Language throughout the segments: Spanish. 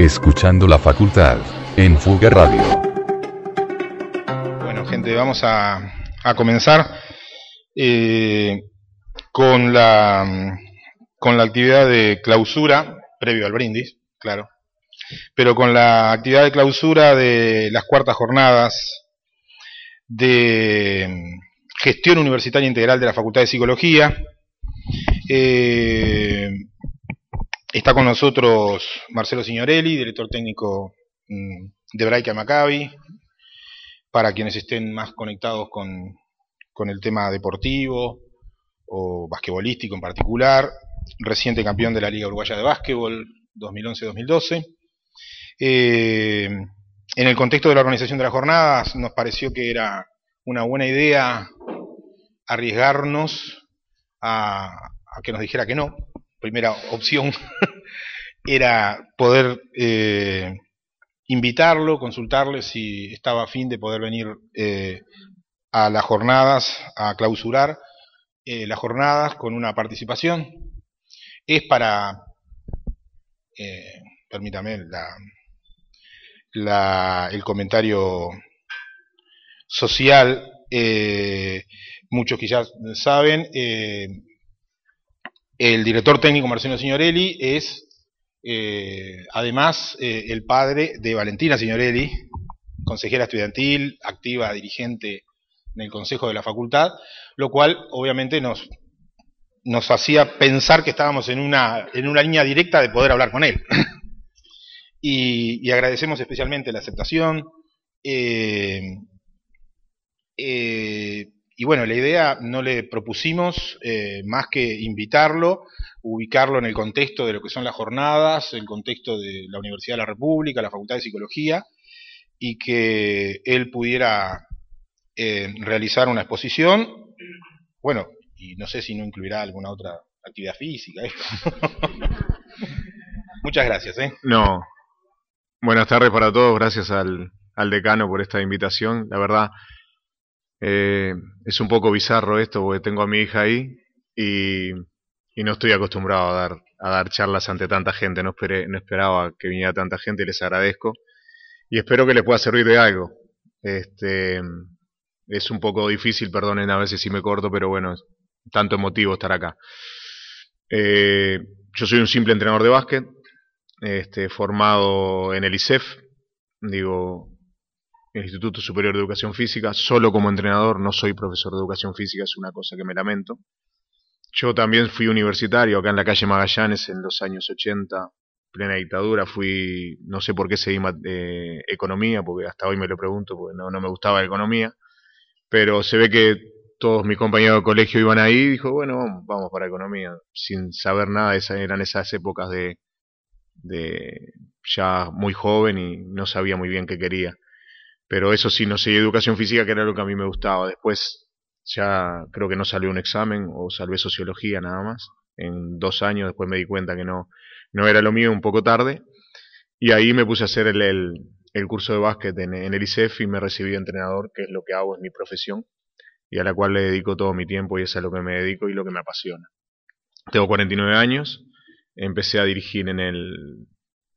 escuchando la facultad, en Fuga Radio. Bueno, gente, vamos a comenzar con la actividad de clausura, previo al brindis, claro, pero con la actividad de clausura de las cuartas jornadas de Gestión Universitaria Integral de la Facultad de Psicología. Está con nosotros Marcelo Signorelli, director técnico de Hebraica Maccabi, para quienes estén más conectados con el tema deportivo o basquetbolístico en particular, reciente campeón de la Liga Uruguaya de Básquetbol 2011-2012. En el contexto de la organización de las jornadas nos pareció que era una buena idea arriesgarnos a que nos dijera que no. Primera opción era poder invitarlo, consultarle si estaba a fin de poder venir a las jornadas, a clausurar las jornadas con una participación. Es para, permítame el comentario social, muchos quizás saben, el director técnico Marcelo Signorelli es además el padre de Valentina Signorelli, consejera estudiantil, activa dirigente en el consejo de la facultad, lo cual obviamente nos hacía pensar que estábamos en una línea directa de poder hablar con él. Y agradecemos especialmente la aceptación. Y bueno, la idea no le propusimos más que invitarlo, ubicarlo en el contexto de lo que son las jornadas, el contexto de la Universidad de la República, la Facultad de Psicología, y que él pudiera realizar una exposición. Bueno, y no sé si no incluirá alguna otra actividad física. Muchas gracias. No. Buenas tardes para todos, gracias al decano por esta invitación. La verdad, es un poco bizarro esto porque tengo a mi hija ahí y no estoy acostumbrado a dar charlas ante tanta gente. No esperaba que viniera tanta gente y les agradezco y espero que les pueda servir de algo. Es un poco difícil, perdonen a veces si me corto, pero bueno, es tanto emotivo estar acá. Yo soy un simple entrenador de básquet, formado en el ISEF, el Instituto Superior de Educación Física, solo como entrenador, no soy profesor de Educación Física, es una cosa que me lamento. Yo también fui universitario acá en la calle Magallanes en los años 80, plena dictadura, no sé por qué seguí economía, porque hasta hoy me lo pregunto, porque no me gustaba la economía, pero se ve que todos mis compañeros de colegio iban ahí y dijo, bueno, vamos para economía, sin saber nada, eran esas épocas de ya muy joven y no sabía muy bien qué quería. Pero eso sí, no seguí educación física, que era lo que a mí me gustaba. Después ya creo que no salió un examen, o salvé sociología nada más. En 2 años después me di cuenta que no era lo mío, un poco tarde. Y ahí me puse a hacer el curso de básquet en el ISEF y me recibí de entrenador, que es lo que hago, es mi profesión, y a la cual le dedico todo mi tiempo y es a lo que me dedico y lo que me apasiona. Tengo 49 años, empecé a dirigir en el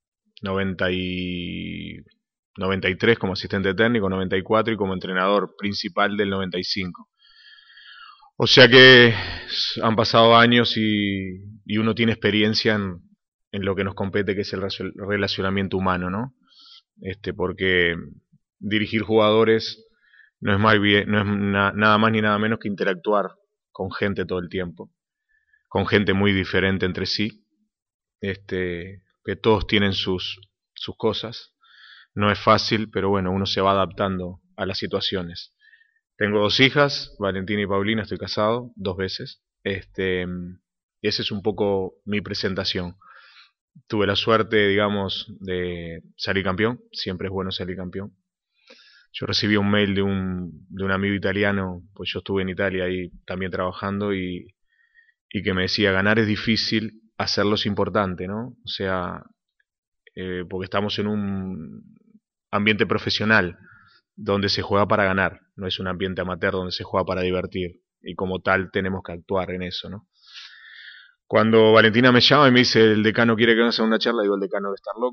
93 como asistente técnico, 94 y como entrenador principal del 95. O sea que han pasado años y uno tiene experiencia en lo que nos compete, que es el relacionamiento humano, ¿no? Porque dirigir jugadores no es nada más ni nada menos que interactuar con gente todo el tiempo, con gente muy diferente entre sí, que todos tienen sus cosas. No es fácil, pero bueno, uno se va adaptando a las situaciones. Tengo 2 hijas, Valentina y Paulina, estoy casado 2 veces. Y esa es un poco mi presentación. Tuve la suerte, digamos, de salir campeón. Siempre es bueno salir campeón. Yo recibí un mail de un amigo italiano, pues yo estuve en Italia ahí también trabajando y que me decía, ganar es difícil, hacerlo es importante, ¿no? O sea, porque estamos en un ambiente profesional donde se juega para ganar, no es un ambiente amateur donde se juega para divertir, y como tal tenemos que actuar en eso, ¿no? Cuando Valentina me llama y me dice el decano quiere que vayamos a una charla, digo, el decano debe estar loco,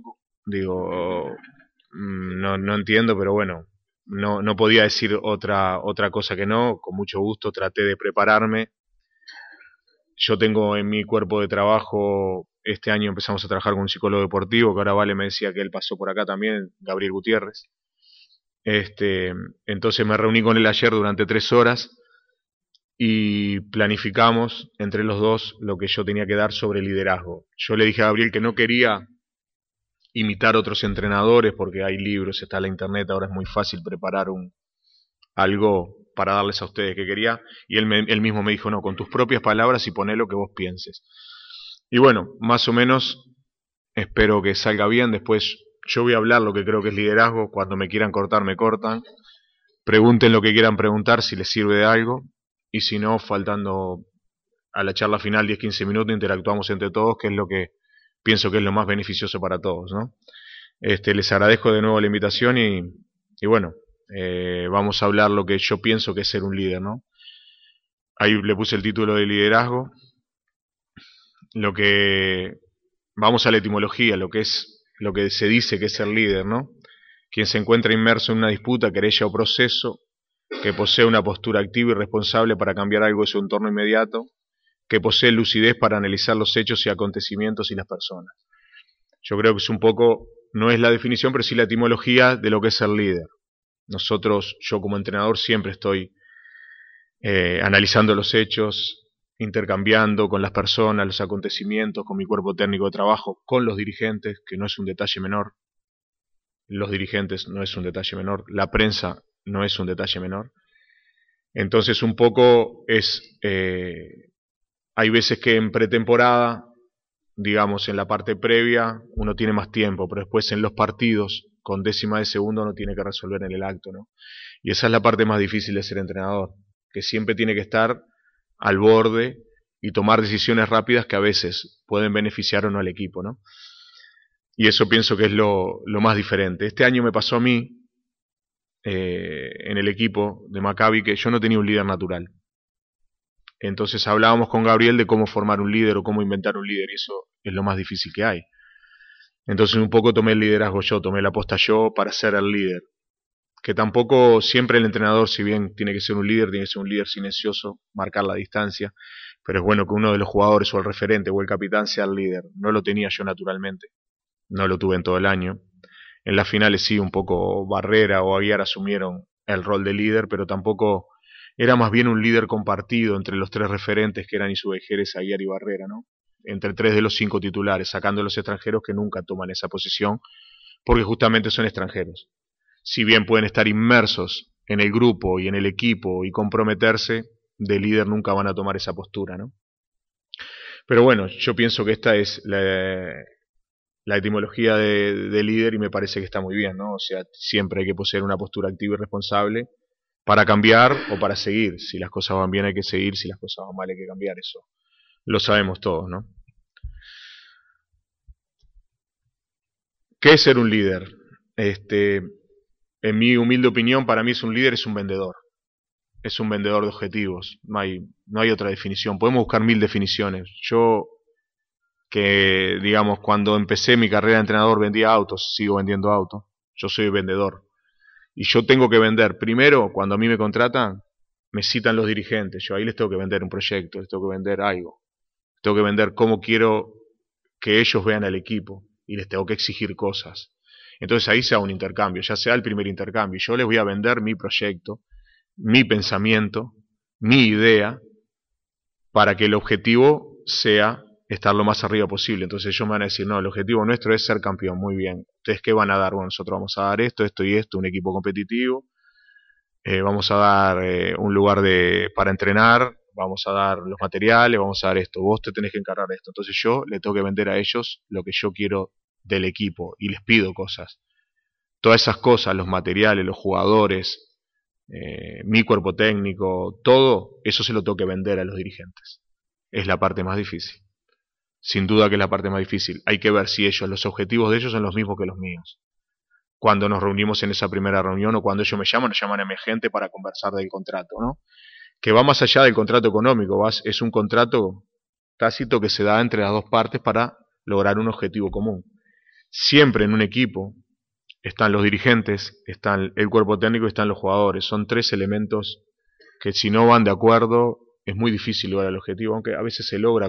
Digo, no entiendo, pero bueno, no podía decir otra cosa que no. Con mucho gusto traté de prepararme. Yo tengo en mi cuerpo de trabajo, este año empezamos a trabajar con un psicólogo deportivo, que ahora Vale me decía que él pasó por acá también, Gabriel Gutiérrez. Entonces me reuní con él ayer durante 3 horas y planificamos entre los dos lo que yo tenía que dar sobre liderazgo. Yo le dije a Gabriel que no quería imitar otros entrenadores, porque hay libros, está la internet, ahora es muy fácil preparar algo para darles a ustedes que quería, y él mismo me dijo, no, con tus propias palabras y poné lo que vos pienses. Y bueno, más o menos espero que salga bien. Después yo voy a hablar lo que creo que es liderazgo. Cuando me quieran cortar, me cortan. Pregunten lo que quieran preguntar, si les sirve de algo, y si no, faltando a la charla final 10-15 minutos, interactuamos entre todos, que es lo que pienso que es lo más beneficioso para todos, ¿no? Les agradezco de nuevo la invitación y bueno, vamos a hablar lo que yo pienso que es ser un líder, ¿no? Ahí le puse el título de liderazgo. Vamos a la etimología, lo que se dice que es ser líder, ¿no? Quien se encuentra inmerso en una disputa, querella o proceso, que posee una postura activa y responsable para cambiar algo de su entorno inmediato, que posee lucidez para analizar los hechos y acontecimientos y las personas. Yo creo que es un poco, no es la definición, pero sí la etimología de lo que es ser líder. Yo como entrenador siempre estoy analizando los hechos, intercambiando con las personas, los acontecimientos, con mi cuerpo técnico de trabajo, con los dirigentes, que no es un detalle menor. Los dirigentes no es un detalle menor, la prensa no es un detalle menor. Entonces un poco hay veces que en pretemporada, digamos en la parte previa, uno tiene más tiempo, pero después en los partidos, con décima de segundo, uno tiene que resolver en el acto, ¿no? Y esa es la parte más difícil de ser entrenador, que siempre tiene que estar al borde y tomar decisiones rápidas que a veces pueden beneficiar o no al equipo, ¿no? Y eso pienso que es lo más diferente. Este año me pasó a mí, en el equipo de Maccabi, que yo no tenía un líder natural. Entonces hablábamos con Gabriel de cómo formar un líder o cómo inventar un líder, y eso es lo más difícil que hay. Entonces un poco tomé el liderazgo yo, tomé la posta yo para ser el líder. Que tampoco siempre el entrenador, si bien tiene que ser un líder, tiene que ser un líder silencioso, marcar la distancia, pero es bueno que uno de los jugadores o el referente o el capitán sea el líder. No lo tenía yo naturalmente, no lo tuve en todo el año. En las finales sí, un poco Barrera o Aguiar asumieron el rol de líder, pero tampoco, era más bien un líder compartido entre los 3 referentes que eran Isubejeres, Aguiar y Barrera, ¿no? Entre 3 de los 5 titulares, sacando a los extranjeros que nunca toman esa posición, porque justamente son extranjeros. Si bien pueden estar inmersos en el grupo y en el equipo y comprometerse, de líder nunca van a tomar esa postura, ¿no? Pero bueno, yo pienso que esta es la etimología de líder y me parece que está muy bien, ¿no? O sea, siempre hay que poseer una postura activa y responsable para cambiar o para seguir. Si las cosas van bien hay que seguir, si las cosas van mal hay que cambiar, eso lo sabemos todos, ¿no? ¿Qué es ser un líder? En mi humilde opinión, para mí es un líder, es un vendedor. Es un vendedor de objetivos. No hay otra definición. Podemos buscar 1000 definiciones. Yo, que digamos, cuando empecé mi carrera de entrenador vendía autos, sigo vendiendo autos. Yo soy vendedor. Y yo tengo que vender. Primero, cuando a mí me contratan, me citan los dirigentes. Yo ahí les tengo que vender un proyecto, les tengo que vender algo. Tengo que vender cómo quiero que ellos vean al equipo. Y les tengo que exigir cosas. Entonces ahí sea un intercambio, ya sea el primer intercambio. Yo les voy a vender mi proyecto, mi pensamiento, mi idea, para que el objetivo sea estar lo más arriba posible. Entonces ellos me van a decir, no, el objetivo nuestro es ser campeón. Muy bien. ¿Ustedes qué van a dar? Bueno, nosotros vamos a dar esto, esto y esto, un equipo competitivo. Vamos a dar un lugar para entrenar, vamos a dar los materiales, vamos a dar esto. Vos te tenés que encargar de esto. Entonces yo le tengo que vender a ellos lo que yo quiero del equipo y les pido cosas. Todas esas cosas, los materiales, los jugadores, mi cuerpo técnico, todo eso se lo tengo que vender a los dirigentes. Es la parte más difícil. Sin duda que es la parte más difícil. Hay que ver si los objetivos de ellos son los mismos que los míos. Cuando nos reunimos en esa primera reunión o cuando ellos me llaman a mi gente para conversar del contrato, ¿no? Que va más allá del contrato económico, es un contrato tácito que se da entre las dos partes para lograr un objetivo común. Siempre en un equipo están los dirigentes, están el cuerpo técnico y están los jugadores. Son tres elementos que si no van de acuerdo es muy difícil lograr el objetivo, aunque a veces se logra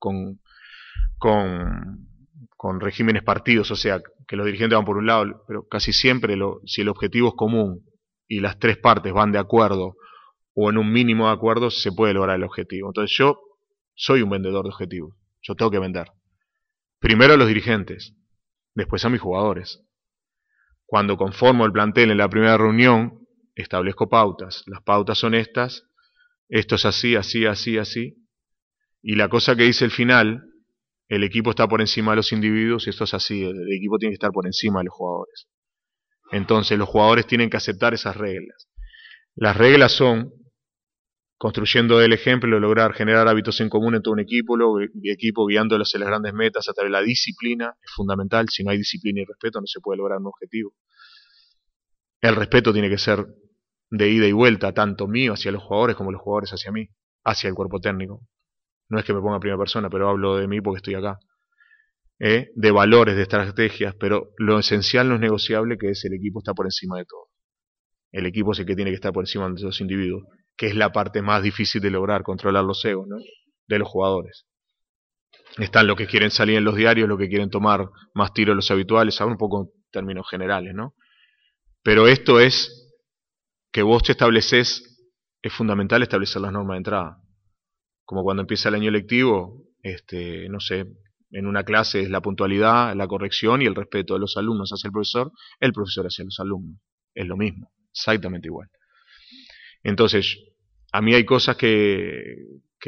con regímenes partidos, o sea, que los dirigentes van por un lado, pero casi siempre si el objetivo es común y las tres partes van de acuerdo o en un mínimo de acuerdo, se puede lograr el objetivo. Entonces yo soy un vendedor de objetivos, yo tengo que vender. Primero a los dirigentes, después a mis jugadores. Cuando conformo el plantel en la primera reunión, establezco pautas. Las pautas son estas, esto es así, así, así, así. Y la cosa que dice el final, el equipo está por encima de los individuos y esto es así, el equipo tiene que estar por encima de los jugadores. Entonces los jugadores tienen que aceptar esas reglas. Las reglas son, construyendo el ejemplo, lograr generar hábitos en común en todo un equipo, guiándolos hacia las grandes metas a través de la disciplina, es fundamental. Si no hay disciplina y respeto no se puede lograr un objetivo. El respeto tiene que ser de ida y vuelta, tanto mío hacia los jugadores como los jugadores hacia mí, hacia el cuerpo técnico. No es que me ponga en primera persona, pero hablo de mí porque estoy acá. De valores, de estrategias, pero lo esencial no es negociable, que es el equipo está por encima de todo. El equipo es el que tiene que estar por encima de los individuos, que es la parte más difícil de lograr, controlar los egos, ¿no?, de los jugadores. Están los que quieren salir en los diarios, los que quieren tomar más tiros de los habituales, hablo un poco en términos generales, ¿no? Pero esto es que vos te estableces, es fundamental establecer las normas de entrada. Como cuando empieza el año lectivo, no sé, en una clase es la puntualidad, la corrección y el respeto de los alumnos hacia el profesor hacia los alumnos. Es lo mismo, exactamente igual. Entonces, a mí hay cosas que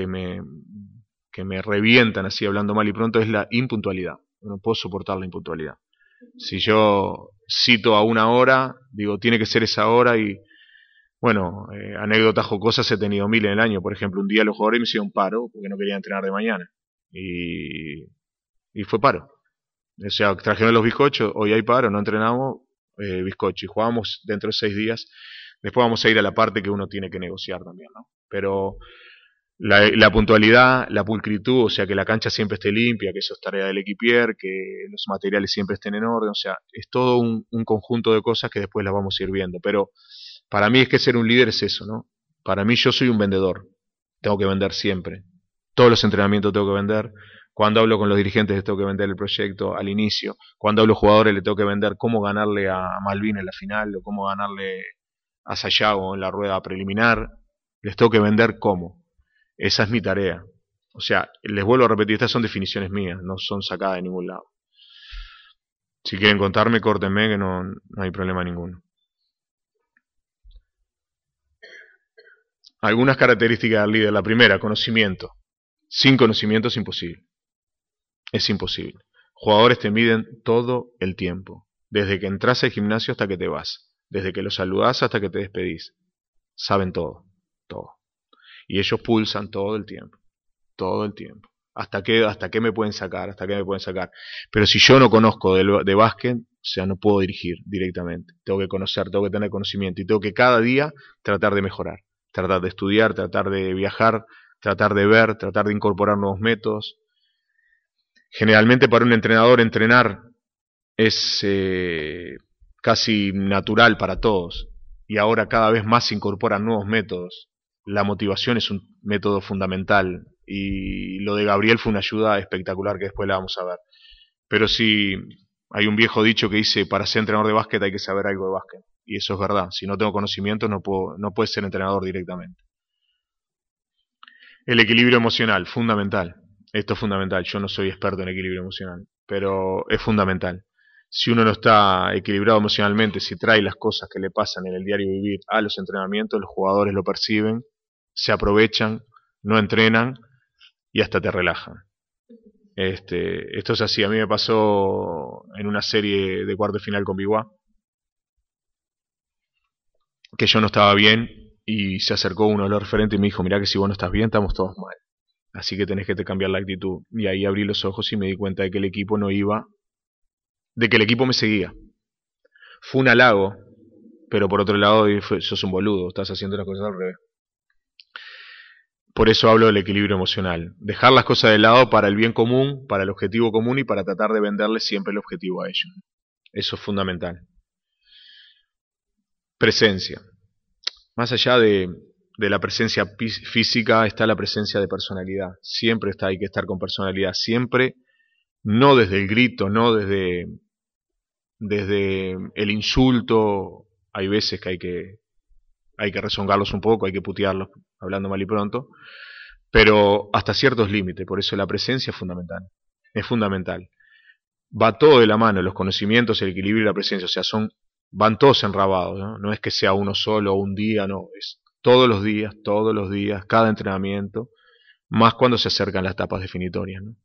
me revientan, así hablando mal y pronto, es la impuntualidad. No puedo soportar la impuntualidad. Si yo cito a una hora, digo, tiene que ser esa hora y, bueno, anécdotas jocosas he tenido mil en el año. Por ejemplo, un día los jugadores me hicieron paro porque no querían entrenar de mañana. Y fue paro. O sea, trajeron los bizcochos, hoy hay paro, no entrenamos, bizcocho, y jugamos dentro de 6 días. Después vamos a ir a la parte que uno tiene que negociar también, ¿no? Pero la puntualidad, la pulcritud, o sea, que la cancha siempre esté limpia, que eso es tarea del equipier, que los materiales siempre estén en orden, o sea, es todo un conjunto de cosas que después las vamos a ir viendo. Pero para mí es que ser un líder es eso, ¿no? Para mí yo soy un vendedor, tengo que vender siempre. Todos los entrenamientos tengo que vender. Cuando hablo con los dirigentes les tengo que vender el proyecto al inicio. Cuando hablo a los jugadores les tengo que vender cómo ganarle a Malvin en la final o cómo ganarle a Sayago en la rueda preliminar. Les tengo que vender cómo. Esa es mi tarea. O sea, les vuelvo a repetir, estas son definiciones mías, no son sacadas de ningún lado. Si quieren contarme, córtenme, que no hay problema ninguno. Algunas características del líder. La primera, conocimiento. Sin conocimiento es imposible. Es imposible. Jugadores te miden todo el tiempo. Desde que entras al gimnasio hasta que te vas. Desde que los saludás hasta que te despedís. Saben todo. Todo. Y ellos pulsan todo el tiempo. Todo el tiempo. ¿Hasta qué me pueden sacar? ¿Hasta qué me pueden sacar? Pero si yo no conozco de básquet, o sea, no puedo dirigir directamente. Tengo que conocer, tengo que tener conocimiento. Y tengo que cada día tratar de mejorar. Tratar de estudiar, tratar de viajar, tratar de ver, tratar de incorporar nuevos métodos. Generalmente para un entrenador entrenar es casi natural para todos. Y ahora cada vez más se incorporan nuevos métodos. La motivación es un método fundamental. Y lo de Gabriel fue una ayuda espectacular que después la vamos a ver. Pero sí, hay un viejo dicho que dice, para ser entrenador de básquet hay que saber algo de básquet. Y eso es verdad. Si no tengo conocimiento no puedo ser entrenador directamente. El equilibrio emocional, fundamental. Esto es fundamental. Yo no soy experto en equilibrio emocional, pero es fundamental. Si uno no está equilibrado emocionalmente, si trae las cosas que le pasan en el diario vivir a los entrenamientos, los jugadores lo perciben, se aprovechan, no entrenan y hasta te relajan. Esto es así. A mí me pasó en una serie de cuarto de final con Biguá, que yo no estaba bien y se acercó uno de los referentes y me dijo, mirá que si vos no estás bien estamos todos mal, así que tenés que cambiar la actitud. Y ahí abrí los ojos y me di cuenta de que el equipo no iba, de que el equipo me seguía. Fue un halago, pero por otro lado sos un boludo, estás haciendo las cosas al revés. Por eso hablo del equilibrio emocional. Dejar las cosas de lado para el bien común, para el objetivo común y para tratar de venderles siempre el objetivo a ellos. Eso es fundamental. Presencia. Más allá de la presencia física está la presencia de personalidad. Siempre hay que estar con personalidad. Siempre, no desde el grito, no desde el insulto. Hay veces que hay que rezongarlos un poco, hay que putearlos, hablando mal y pronto, pero hasta ciertos límites. Por eso la presencia es fundamental. Es fundamental. Va todo de la mano, los conocimientos, el equilibrio y la presencia. O sea, van todos enrabados, ¿no? No es que sea uno solo o un día, no. Es todos los días, cada entrenamiento, más cuando se acercan las etapas definitorias, ¿no?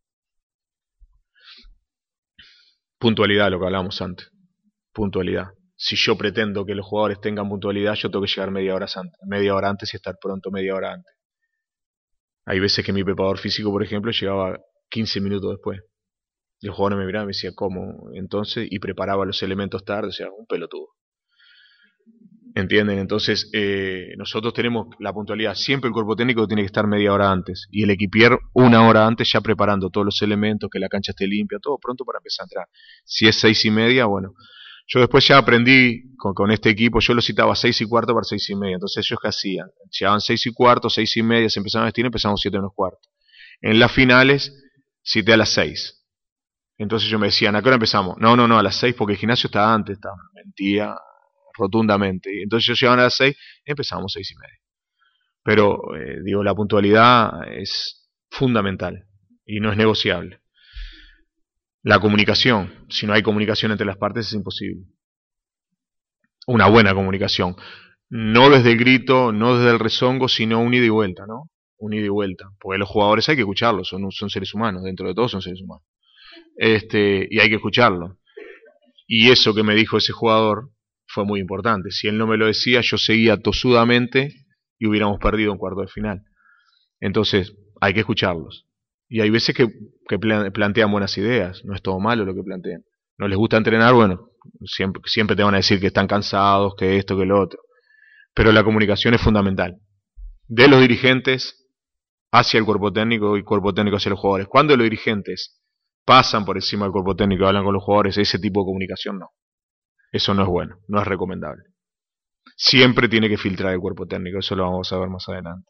Puntualidad, lo que hablábamos antes. Puntualidad. Si yo pretendo que los jugadores tengan puntualidad, yo tengo que llegar media hora antes y estar pronto media hora antes. Hay veces que mi preparador físico, por ejemplo, llegaba 15 minutos después. Y los jugadores me miraban y me decían, ¿cómo? Entonces, y preparaba los elementos tarde, o sea, un pelotudo. ¿Entienden? Entonces, nosotros tenemos la puntualidad. Siempre el cuerpo técnico tiene que estar media hora antes. Y el equipier una hora antes ya preparando todos los elementos, que la cancha esté limpia, todo pronto para empezar a entrar. Si es 6:30, bueno. Yo después ya aprendí con este equipo, yo lo citaba 6:15 para 6:30. Entonces ellos, ¿qué hacían? Llegaban 6:15, 6:30, se empezaban a vestir y empezamos 7:15. En las finales, cité a las 6. Entonces yo me decían, ¿a qué hora empezamos? No, a las 6 porque el gimnasio está antes. Mentía rotundamente. Entonces ellos llegaban a las 6, empezamos 6:30. Pero, digo, la puntualidad es fundamental y no es negociable. La comunicación, si no hay comunicación entre las partes es imposible. Una buena comunicación, no desde el grito, no desde el rezongo, sino un ida y vuelta, ¿no? Un ida y vuelta, porque los jugadores hay que escucharlos, son seres humanos, dentro de todo son seres humanos. Y hay que escucharlo. Y eso que me dijo ese jugador fue muy importante. Si él no me lo decía, yo seguía tosudamente y hubiéramos perdido un cuarto de final. Entonces, hay que escucharlos. Y hay veces que plantean buenas ideas, no es todo malo lo que plantean. No les gusta entrenar, bueno, siempre te van a decir que están cansados, que esto, que lo otro. Pero la comunicación es fundamental. De los dirigentes hacia el cuerpo técnico y cuerpo técnico hacia los jugadores. Cuando los dirigentes pasan por encima del cuerpo técnico y hablan con los jugadores, ese tipo de comunicación no. Eso no es bueno, no es recomendable. Siempre tiene que filtrar el cuerpo técnico, eso lo vamos a ver más adelante.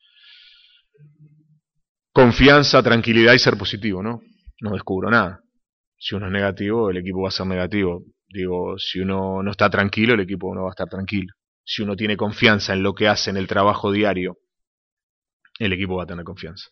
Confianza, tranquilidad y ser positivo, ¿no? No descubro nada. Si uno es negativo, el equipo va a ser negativo. Digo, si uno no está tranquilo, el equipo no va a estar tranquilo. Si uno tiene confianza en lo que hace en el trabajo diario, el equipo va a tener confianza.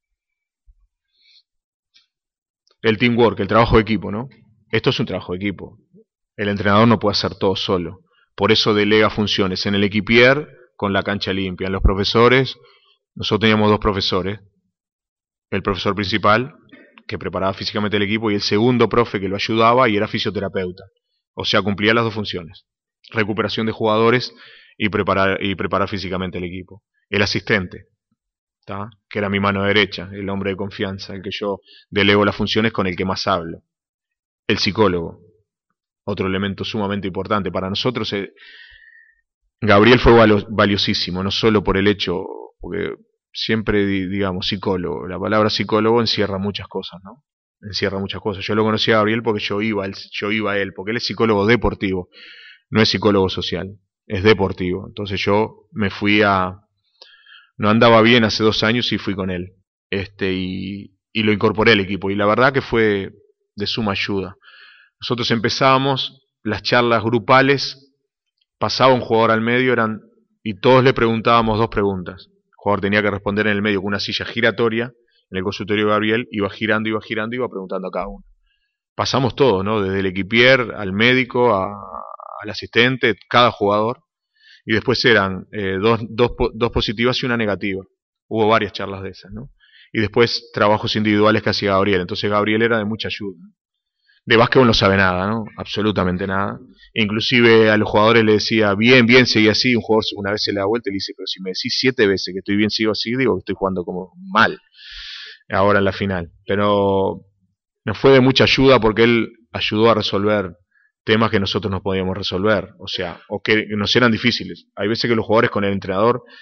El teamwork, el trabajo de equipo, ¿no? Esto es un trabajo de equipo. El entrenador no puede hacer todo solo. Por eso delega funciones en el equipier con la cancha limpia. En los profesores, nosotros teníamos 2 profesores. El profesor principal, que preparaba físicamente el equipo, y el segundo profe que lo ayudaba y era fisioterapeuta. O sea, cumplía las 2 funciones. Recuperación de jugadores y preparar físicamente el equipo. El asistente, ¿tá? Que era mi mano derecha, el hombre de confianza, el que yo delego las funciones, con el que más hablo. El psicólogo, otro elemento sumamente importante. Para nosotros, Gabriel fue valiosísimo, no solo por el hecho, porque siempre digamos psicólogo, la palabra psicólogo encierra muchas cosas, ¿no? Encierra muchas cosas. Yo lo conocí a Gabriel porque yo iba a él, porque él es psicólogo deportivo, no es psicólogo social, es deportivo. Entonces yo me fui no andaba bien hace 2 años y fui con él, y lo incorporé al equipo, y la verdad que fue de suma ayuda. Nosotros empezábamos las charlas grupales, pasaba un jugador al medio, y todos le preguntábamos 2 preguntas. El jugador tenía que responder en el medio con una silla giratoria. En el consultorio de Gabriel iba girando, iba preguntando a cada uno. Pasamos todo, ¿no? Desde el equipier al médico, al asistente, cada jugador. Y después eran 2 positivas y una negativa. Hubo varias charlas de esas, ¿no? Y después trabajos individuales que hacía Gabriel. Entonces Gabriel era de mucha ayuda. De básquetbol no sabe nada, ¿no? Absolutamente nada. Inclusive a los jugadores le decía, bien, sigue así. Un jugador una vez se le da vuelta y le dice, pero si me decís 7 veces que estoy bien, sigo así, digo que estoy jugando como mal ahora en la final. Pero nos fue de mucha ayuda porque él ayudó a resolver temas que nosotros no podíamos resolver, o sea, o que nos eran difíciles. Hay veces que los jugadores con el entrenador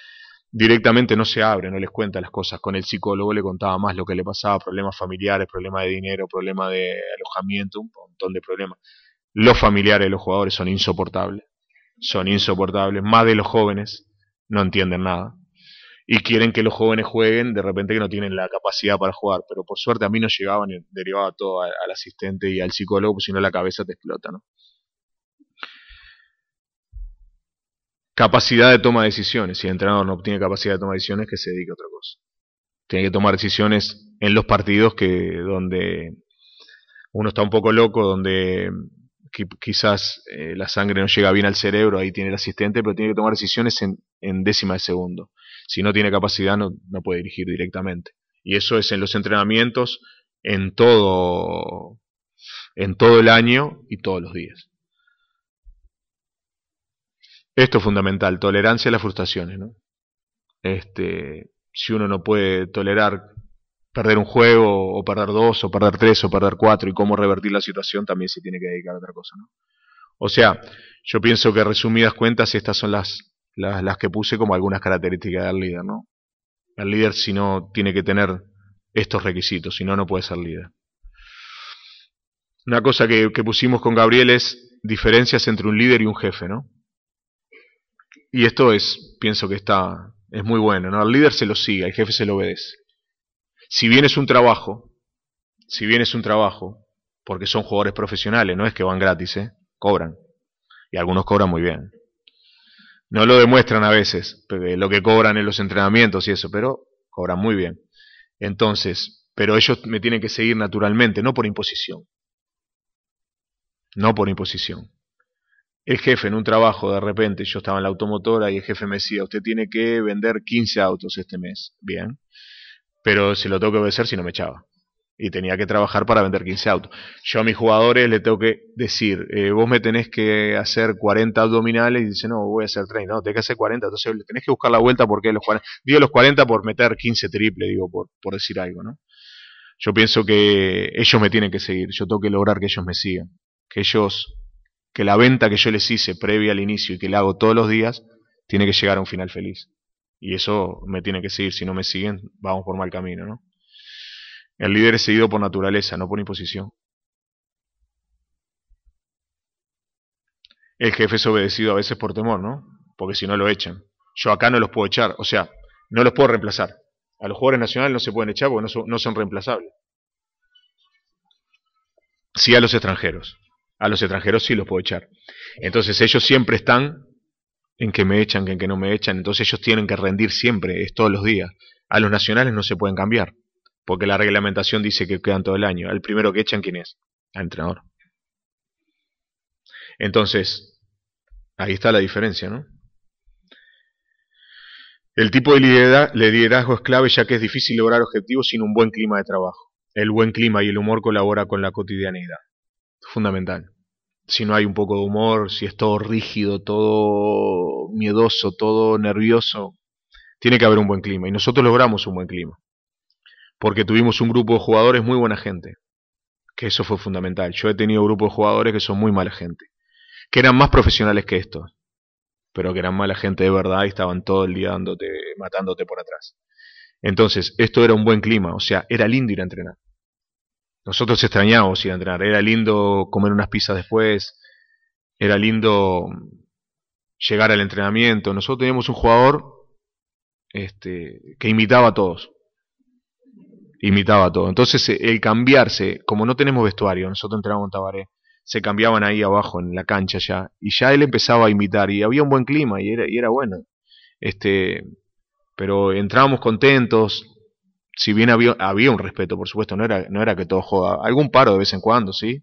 directamente no se abre, no les cuenta las cosas. Con el psicólogo le contaba más lo que le pasaba, problemas familiares, problemas de dinero, problemas de alojamiento, un montón de problemas. Los familiares de los jugadores son insoportables, más de los jóvenes, no entienden nada. Y quieren que los jóvenes jueguen, de repente que no tienen la capacidad para jugar, pero por suerte a mí no llegaban y derivaba todo al asistente y al psicólogo, pues si no la cabeza te explota, ¿no? Capacidad de toma de decisiones. Si el entrenador no tiene capacidad de toma de decisiones, que se dedique a otra cosa. Tiene que tomar decisiones en los partidos donde uno está un poco loco, donde quizás la sangre no llega bien al cerebro, ahí tiene el asistente, pero tiene que tomar decisiones en décima de segundo. Si no tiene capacidad, no puede dirigir directamente. Y eso es en los entrenamientos, en todo el año y todos los días. Esto es fundamental, tolerancia a las frustraciones, ¿no? Si uno no puede tolerar perder un juego, o perder 2, o perder 3, o perder 4, y cómo revertir la situación, también se tiene que dedicar a otra cosa, ¿no? O sea, yo pienso que resumidas cuentas, estas son las que puse como algunas características del líder, ¿no? El líder, si no, tiene que tener estos requisitos, si no, no puede ser líder. Una cosa que pusimos con Gabriel es diferencias entre un líder y un jefe, ¿no? Y esto pienso que es muy bueno, ¿no? El líder se lo sigue, el jefe se lo obedece. Si bien es un trabajo, porque son jugadores profesionales, no es que van gratis, cobran. Y algunos cobran muy bien. No lo demuestran a veces, lo que cobran en los entrenamientos y eso, pero cobran muy bien. Entonces, pero ellos me tienen que seguir naturalmente, no por imposición. No por imposición. El jefe en un trabajo, de repente, yo estaba en la automotora y el jefe me decía, usted tiene que vender 15 autos este mes. Bien. Pero se lo tengo que obedecer si no me echaba. Y tenía que trabajar para vender 15 autos. Yo a mis jugadores les tengo que decir, vos me tenés que hacer 40 abdominales, y dice, no, voy a hacer 30. No, tenés que hacer 40, entonces tenés que buscar la vuelta porque los 40. Digo los 40 por meter 15 triple, digo, por decir algo, ¿no? Yo pienso que ellos me tienen que seguir, yo tengo que lograr que ellos me sigan. Que la venta que yo les hice previa al inicio y que la hago todos los días, tiene que llegar a un final feliz. Y eso me tiene que seguir, si no me siguen, vamos por mal camino, ¿no? El líder es seguido por naturaleza, no por imposición. El jefe es obedecido a veces por temor, ¿no? Porque si no lo echan. Yo acá no los puedo echar, o sea, no los puedo reemplazar. A los jugadores nacionales no se pueden echar porque no son reemplazables. Sí a los extranjeros. A los extranjeros sí los puedo echar. Entonces ellos siempre están en que me echan, que en que no me echan. Entonces ellos tienen que rendir siempre, es todos los días. A los nacionales no se pueden cambiar, porque la reglamentación dice que quedan todo el año. El primero que echan, ¿quién es? Al entrenador. Entonces, ahí está la diferencia, ¿no? El tipo de liderazgo es clave, ya que es difícil lograr objetivos sin un buen clima de trabajo. El buen clima y el humor colabora con la cotidianeidad. Fundamental. Si no hay un poco de humor, si es todo rígido, todo miedoso, todo nervioso, tiene que haber un buen clima. Y nosotros logramos un buen clima, porque tuvimos un grupo de jugadores muy buena gente, que eso fue fundamental. Yo he tenido grupos de jugadores que son muy mala gente, que eran más profesionales que estos, pero que eran mala gente de verdad y estaban todo el día matándote por atrás. Entonces, esto era un buen clima, o sea, era lindo ir a entrenar. Nosotros extrañábamos ir a entrenar, era lindo comer unas pizzas después, era lindo llegar al entrenamiento. Nosotros teníamos un jugador que imitaba a todos. Entonces el cambiarse, como no tenemos vestuario, nosotros entrábamos en Tabaré, se cambiaban ahí abajo en la cancha ya, y ya él empezaba a imitar, y había un buen clima, y era bueno. Pero entrábamos contentos, si bien había un respeto, por supuesto, no era que todo joda, algún paro de vez en cuando, sí,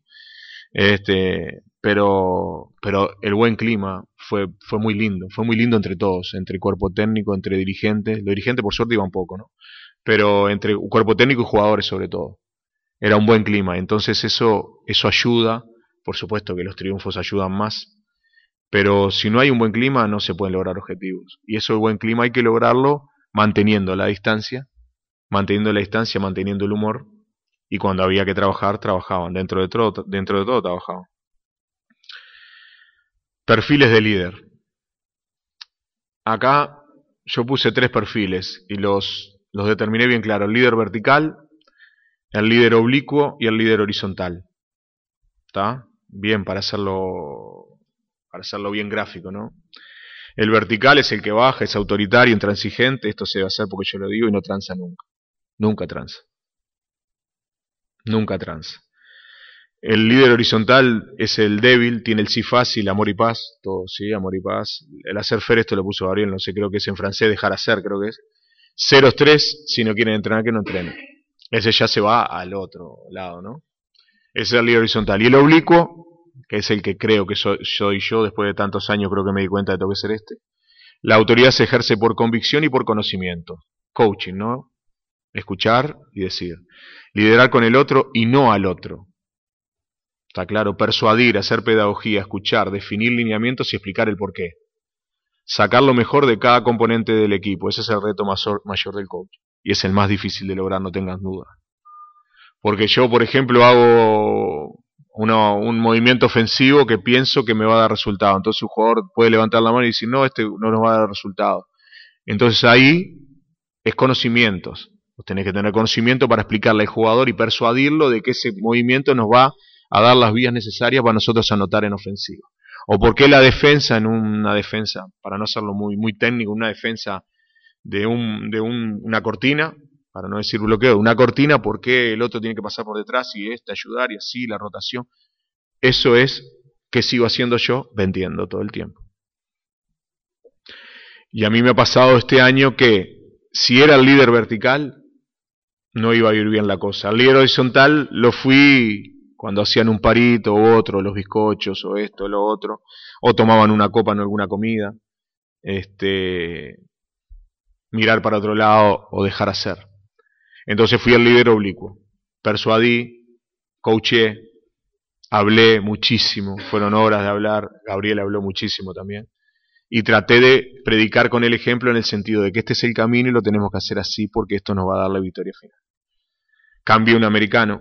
pero el buen clima fue muy lindo entre todos, entre cuerpo técnico, entre dirigentes. Los dirigentes por suerte iban poco, ¿no? Pero entre cuerpo técnico y jugadores sobre todo. Era un buen clima, entonces eso ayuda, por supuesto que los triunfos ayudan más, pero si no hay un buen clima no se pueden lograr objetivos. Y eso, el buen clima, hay que lograrlo manteniendo la distancia, manteniendo el humor, y cuando había que trabajar, trabajaban, dentro de todo trabajaban. Perfiles de líder. Acá yo puse 3 perfiles y los determiné bien claro: el líder vertical, el líder oblicuo y el líder horizontal. ¿Está? Bien, para hacerlo bien gráfico, ¿no? El vertical es el que baja, es autoritario, intransigente. Esto se debe hacer porque yo lo digo y no tranza nunca. Nunca tranza. Nunca tranza. El líder horizontal es el débil, tiene el sí fácil, amor y paz, todo, sí, amor y paz. El hacer faire, esto lo puso Gabriel, no sé, creo que es en francés, dejar hacer, creo que es. Cero estrés, si no quieren entrenar, que no entrenen. Ese ya se va al otro lado, ¿no? Ese es el líder horizontal. Y el oblicuo, que es el que creo que soy yo, después de tantos años creo que me di cuenta de que tengo que ser este. La autoridad se ejerce por convicción y por conocimiento. Coaching, ¿no? Escuchar y decir. Liderar con el otro y no al otro. Está claro, persuadir, hacer pedagogía, escuchar, definir lineamientos y explicar el porqué. Sacar lo mejor de cada componente del equipo. Ese es el reto mayor del coach. Y es el más difícil de lograr, no tengas duda. Porque yo, por ejemplo, hago un movimiento ofensivo que pienso que me va a dar resultado. Entonces un jugador puede levantar la mano y decir, no, este no nos va a dar resultado. Entonces ahí es conocimientos. Vos tenés que tener conocimiento para explicarle al jugador y persuadirlo de que ese movimiento nos va a dar las vías necesarias para nosotros anotar en ofensiva. O por qué la defensa en una defensa, para no hacerlo muy técnico, una defensa de una cortina, para no decir bloqueo, una cortina, por qué el otro tiene que pasar por detrás y ayudar y así, la rotación. Eso es que sigo haciendo yo, vendiendo todo el tiempo. Y a mí me ha pasado este año que si era el líder vertical, no iba a ir bien la cosa. El líder horizontal lo fui cuando hacían un parito u otro, los bizcochos o esto o lo otro, o tomaban una copa en alguna comida, mirar para otro lado o dejar hacer. Entonces fui el líder oblicuo, persuadí, coaché, hablé muchísimo, fueron horas de hablar, Gabriel habló muchísimo también, y traté de predicar con el ejemplo en el sentido de que este es el camino y lo tenemos que hacer así porque esto nos va a dar la victoria final. Cambié un americano,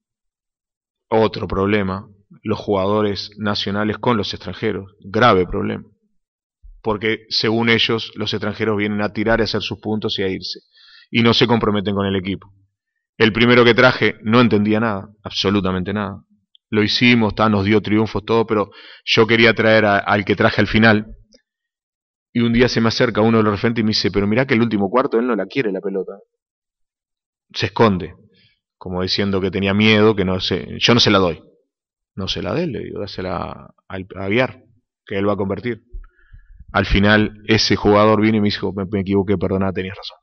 otro problema, los jugadores nacionales con los extranjeros, grave problema, porque según ellos los extranjeros vienen a tirar y a hacer sus puntos y a irse, y no se comprometen con el equipo. El primero que traje no entendía nada, absolutamente nada. Lo hicimos, nos dio triunfos, todo, pero yo quería traer al que traje al final. Y un día se me acerca uno de los referentes y me dice, pero mirá que el último cuarto él no la quiere la pelota. Se esconde, como diciendo que tenía miedo, que no sé, yo no se la doy. No se la dé, le digo, dásela a Aguiar, que él va a convertir. Al final ese jugador viene y me dijo, me equivoqué, perdona, tenías razón.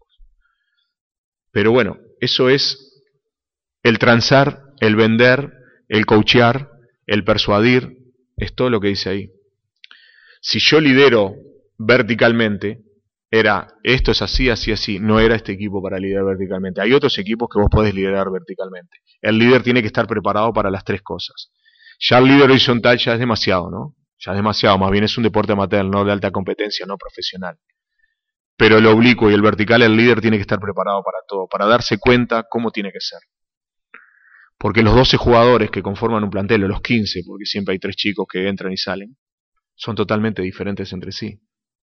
Pero bueno, eso es el transar, el vender, el coachear, el persuadir, es todo lo que dice ahí. Si yo lidero verticalmente, era esto es así, así, así, no era este equipo para liderar verticalmente. Hay otros equipos que vos podés liderar verticalmente. El líder tiene que estar preparado para las 3 cosas. Ya el líder horizontal ya es demasiado, ¿no? Ya es demasiado, más bien es un deporte amateur, no de alta competencia, no profesional. Pero el oblicuo y el vertical, el líder tiene que estar preparado para todo, para darse cuenta cómo tiene que ser. Porque los 12 jugadores que conforman un plantel, o los 15, porque siempre hay 3 chicos que entran y salen, son totalmente diferentes entre sí.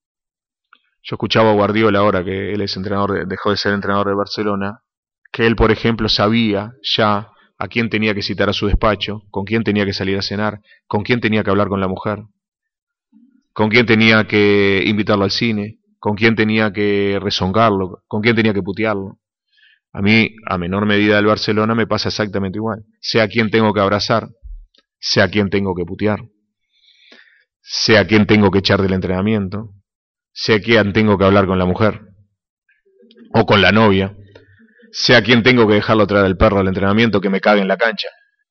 Yo escuchaba a Guardiola ahora, que él es entrenador, dejó de ser entrenador de Barcelona, que él, por ejemplo, sabía ya a quién tenía que citar a su despacho, con quién tenía que salir a cenar, con quién tenía que hablar con la mujer, con quién tenía que invitarlo al cine, con quién tenía que rezongarlo, con quién tenía que putearlo. A mí, a menor medida del Barcelona, me pasa exactamente igual. Sé a quién tengo que abrazar, sé a quién tengo que putear, sé a quién tengo que echar del entrenamiento, sé a quién tengo que hablar con la mujer, o con la novia, sé a quién tengo que dejarlo traer al perro al entrenamiento que me cague en la cancha.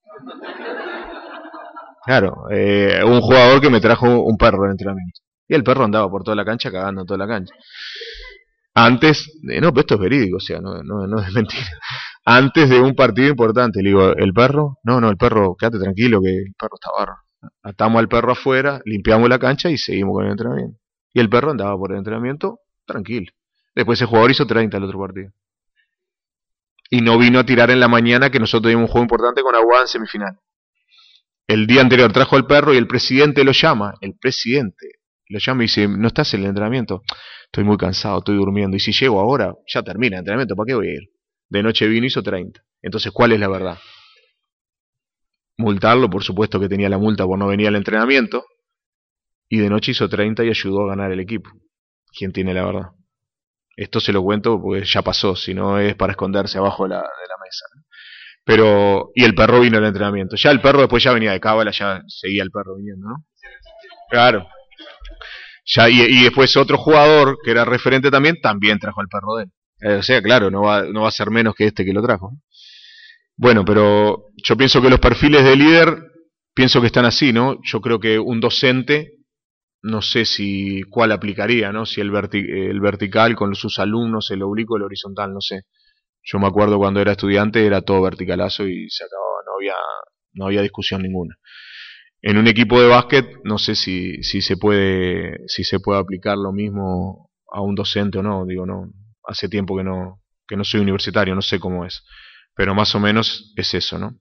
Claro, un jugador que me trajo un perro al entrenamiento. Y el perro andaba por toda la cancha cagando en toda la cancha. Antes, no, pero esto es verídico, o sea, no es mentira. Antes de un partido importante, le digo, ¿el perro? No, el perro, quédate tranquilo que el perro está barro. Atamos al perro afuera, limpiamos la cancha y seguimos con el entrenamiento. Y el perro andaba por el entrenamiento tranquilo. Después ese jugador hizo 30 el otro partido. Y no vino a tirar en la mañana que nosotros tuvimos un juego importante con Aguada en semifinal. El día anterior trajo al perro y el presidente lo llama. El presidente lo llama y dice, ¿no estás en el entrenamiento? estoy muy cansado, estoy durmiendo, y si llego ahora, ya termina el entrenamiento, ¿para qué voy a ir? De noche vino y hizo 30. Entonces, ¿cuál es la verdad? Multarlo, por supuesto que tenía la multa por no venir al entrenamiento, y de noche hizo 30 y ayudó a ganar el equipo. ¿Quién tiene la verdad? Esto se lo cuento porque ya pasó, si no es para esconderse abajo de la mesa. Pero, y el perro vino al entrenamiento. Ya el perro después ya venía de cábala, ya seguía el perro viniendo, ¿no? Claro. Ya, y después otro jugador, que era referente también trajo al perro de él. O sea, claro, no va a ser menos que este que lo trajo. Bueno, pero yo pienso que los perfiles de líder, pienso que están así, ¿no? Yo creo que un docente, no sé si cuál aplicaría, ¿no? Si el vertical con sus alumnos, el oblicuo, el horizontal, no sé. Yo me acuerdo cuando era estudiante era todo verticalazo y se acababa, no había discusión ninguna. En un equipo de básquet no sé si se puede aplicar lo mismo a un docente o no, digo, no, hace tiempo que no soy universitario, no sé cómo es, pero más o menos es eso, ¿no?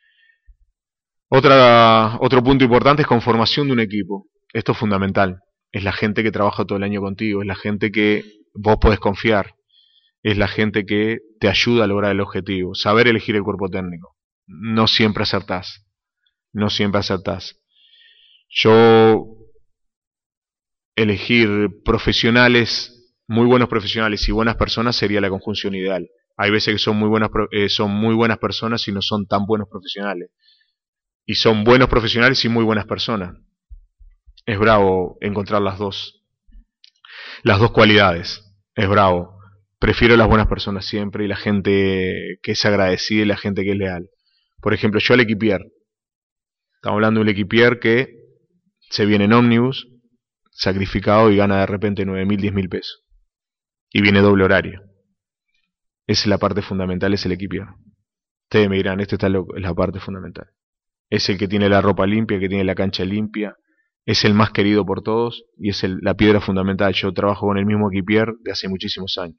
Otro punto importante es conformación de un equipo. Esto es fundamental. Es la gente que trabaja todo el año contigo, es la gente que vos podés confiar, es la gente que te ayuda a lograr el objetivo. Saber elegir el cuerpo técnico. No siempre acertás. No siempre acertás. Yo elegir profesionales, muy buenos profesionales y buenas personas sería la conjunción ideal. Hay veces que son muy buenas personas y no son tan buenos profesionales. Y son buenos profesionales y muy buenas personas. Es bravo encontrar las dos cualidades. Es bravo. Prefiero las buenas personas siempre y la gente que es agradecida y la gente que es leal. Por ejemplo, yo al equipier. Estamos hablando de un equipier que se viene en ómnibus, sacrificado y gana de repente 9.000, 10.000 pesos. Y viene doble horario. Esa es la parte fundamental, es el equipier. Ustedes me dirán, esta es la parte fundamental. Es el que tiene la ropa limpia, el que tiene la cancha limpia, es el más querido por todos y es la piedra fundamental. Yo trabajo con el mismo equipier de hace muchísimos años.